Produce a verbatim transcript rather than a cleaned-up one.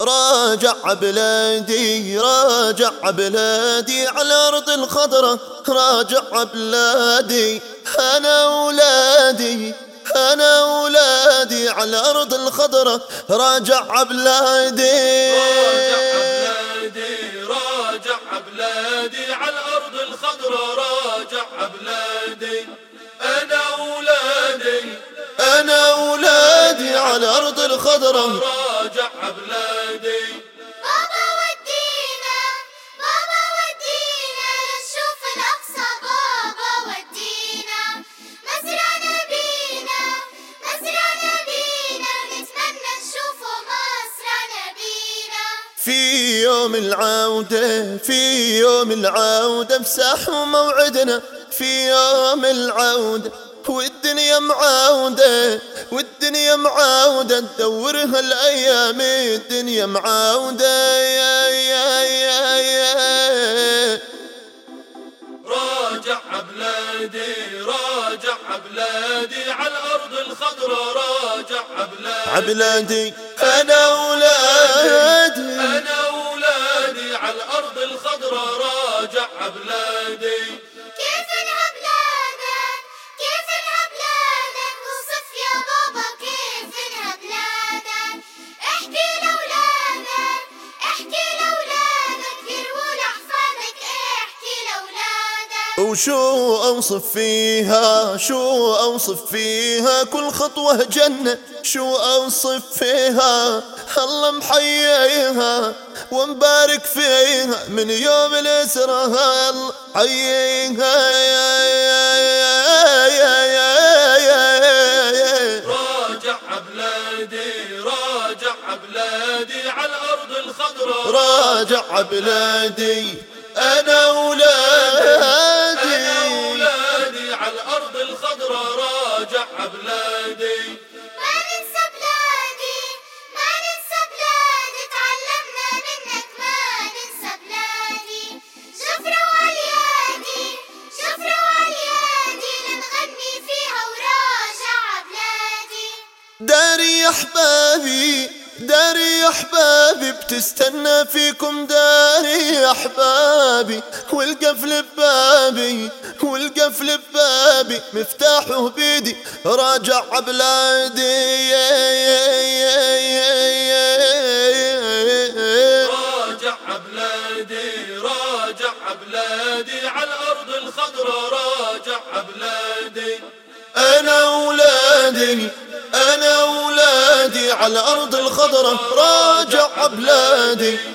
راجع بلادي راجع بلادي على الأرض الخضرا، راجع بلادي أنا ولادي أنا ولادي على الأرض الخضرا، راجع بلادي راجع بلادي على الأرض الخضرا، راجع بلادي أنا ولادي أنا ولادي على الأرض الخضرا، راجع بلادي. بابا ودينا بابا ودينا نشوف الأقصى، بابا ودينا مزرعة نبينا مزرعة نبينا نتمنى نشوفه مصر نبينا. في يوم العودة في يوم العودة بساحوا موعدنا، في يوم العودة والدنيا معاودة والدنيا معاودة تدورها الأيام، الدنيا معاودة يا يا يا يا. راجع بلادي راجع بلادي على الأرض الخضرا، راجع بلادي عبلادي أنا ولادي أنا ولادي على الأرض الخضرا، راجع بلادي. كيف انها بلادك كيف انها بلادك وصف يا بابا كيف انها بلادك. احكي لأولادك احكي لأولادك يرووا لأحفادك، احكي لأولادك. وشو أوصف فيها شو أوصف فيها كل خطوة جنة، شو أوصف فيها الله محييها ومبارك فيها من يوم الإسراء، الله حييها يا يا يا يا يا يا. راجع بلادي راجع بلادي على الأرض الخضرا، راجع بلادي أنا ولادي أنا ولادي على الأرض الخضرا، راجع بلادي. ما ننسى بلادي ما ننسى بلادي تعلمنا منك، ما ننسى بلادي. جفرة وعليادي جفرة وعليادي لنغني فيها وراجع بلادي. داري يا احبابي داري يا احبابي بتستنى فيكم، داري يا احبابي والقفل ببابي والقفل ببابي مفتاحه بيدي، راجع بلادي يا يا يا يا يا. راجع بلادي راجع بلادي على الأرض الخضرا، راجع بلادي. أنا ولادي أنا ولادي على الأرض الخضرا، راجع بلادي.